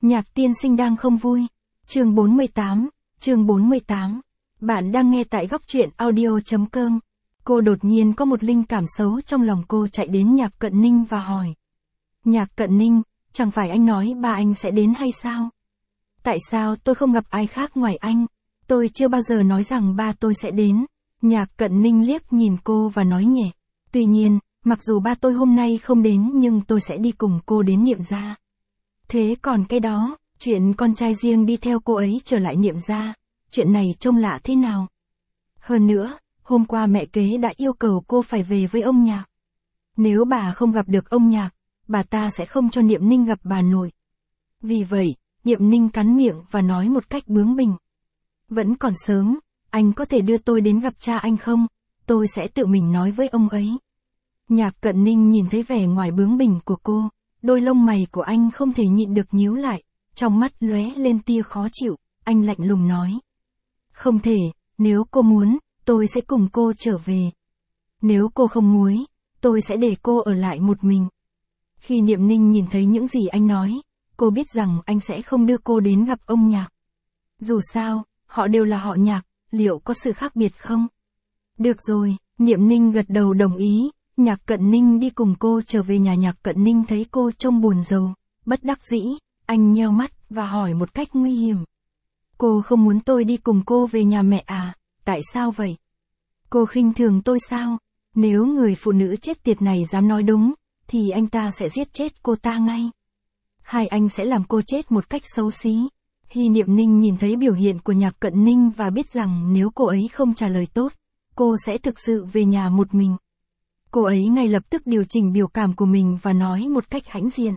Nhạc tiên sinh đang không vui. Chương 48, chương 48. Bạn đang nghe tại góc truyện audio.com. Cô đột nhiên có một linh cảm xấu trong lòng, cô chạy đến Nhạc Cận Ninh và hỏi. Nhạc Cận Ninh, chẳng phải anh nói ba anh sẽ đến hay sao? Tại sao tôi không gặp ai khác ngoài anh? Tôi chưa bao giờ nói rằng ba tôi sẽ đến. Nhạc Cận Ninh liếc nhìn cô và nói nhẹ. Tuy nhiên, mặc dù ba tôi hôm nay không đến nhưng tôi sẽ đi cùng cô đến Niệm gia. Thế còn cái đó, chuyện con trai riêng đi theo cô ấy trở lại Niệm gia, chuyện này trông lạ thế nào? Hơn nữa, hôm qua mẹ kế đã yêu cầu cô phải về với ông Nhạc. Nếu bà không gặp được ông Nhạc, bà ta sẽ không cho Niệm Ninh gặp bà nội. Vì vậy, Niệm Ninh cắn miệng và nói một cách bướng bỉnh. Vẫn còn sớm, anh có thể đưa tôi đến gặp cha anh không? Tôi sẽ tự mình nói với ông ấy. Nhạc Cận Ninh nhìn thấy vẻ ngoài bướng bỉnh của cô, đôi lông mày của anh không thể nhịn được nhíu lại, trong mắt lóe lên tia khó chịu, anh lạnh lùng nói. Không thể, nếu cô muốn, tôi sẽ cùng cô trở về. Nếu cô không muốn, tôi sẽ để cô ở lại một mình. Khi Niệm Ninh nhìn thấy những gì anh nói, cô biết rằng anh sẽ không đưa cô đến gặp ông Nhạc. Dù sao, họ đều là họ Nhạc, liệu có sự khác biệt không? Được rồi, Niệm Ninh gật đầu đồng ý. Nhạc Cận Ninh đi cùng cô trở về nhà. Nhạc Cận Ninh thấy cô trông buồn rầu, bất đắc dĩ, anh nheo mắt và hỏi một cách nguy hiểm. Cô không muốn tôi đi cùng cô về nhà mẹ à? Tại sao vậy? Cô khinh thường tôi sao? Nếu người phụ nữ chết tiệt này dám nói đúng, thì anh ta sẽ giết chết cô ta ngay. Hai anh sẽ làm cô chết một cách xấu xí. Hy Niệm Ninh nhìn thấy biểu hiện của Nhạc Cận Ninh và biết rằng nếu cô ấy không trả lời tốt, cô sẽ thực sự về nhà một mình. Cô ấy ngay lập tức điều chỉnh biểu cảm của mình và nói một cách hãnh diện.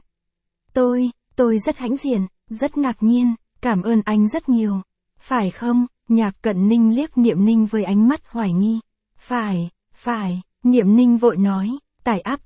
Tôi rất hãnh diện, rất ngạc nhiên, cảm ơn anh rất nhiều. Phải không? Nhạc Cận Ninh liếc Niệm Ninh với ánh mắt hoài nghi. Phải, Niệm Ninh vội nói, tải app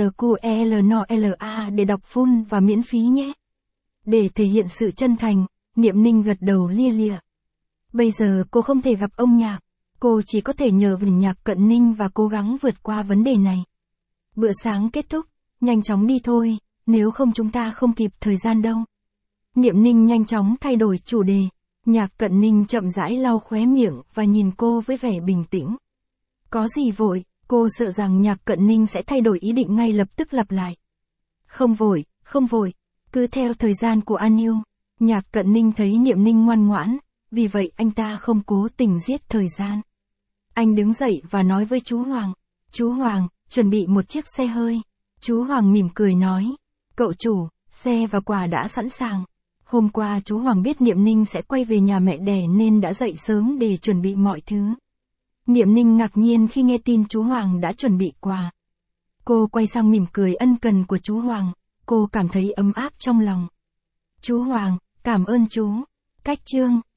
TRQELNOLA để đọc full và miễn phí nhé. Để thể hiện sự chân thành, Niệm Ninh gật đầu lia lịa. Bây giờ cô không thể gặp ông Nhạc. Cô chỉ có thể nhờ vào Nhạc Cận Ninh và cố gắng vượt qua vấn đề này. Bữa sáng kết thúc, nhanh chóng đi thôi, nếu không chúng ta không kịp thời gian đâu. Niệm Ninh nhanh chóng thay đổi chủ đề. Nhạc Cận Ninh chậm rãi lau khóe miệng và nhìn cô với vẻ bình tĩnh. Có gì vội? Cô sợ rằng Nhạc Cận Ninh sẽ thay đổi ý định ngay lập tức lặp lại. Không vội, cứ theo thời gian của An Yêu. Nhạc Cận Ninh thấy Niệm Ninh ngoan ngoãn, vì vậy anh ta không cố tình giết thời gian. Anh đứng dậy và nói với chú Hoàng. Chú Hoàng, chuẩn bị một chiếc xe hơi. Chú Hoàng mỉm cười nói. Cậu chủ, xe và quà đã sẵn sàng. Hôm qua chú Hoàng biết Niệm Ninh sẽ quay về nhà mẹ đẻ nên đã dậy sớm để chuẩn bị mọi thứ. Niệm Ninh ngạc nhiên khi nghe tin chú Hoàng đã chuẩn bị quà. Cô quay sang mỉm cười ân cần của chú Hoàng. Cô cảm thấy ấm áp trong lòng. Chú Hoàng, cảm ơn chú. Cách chương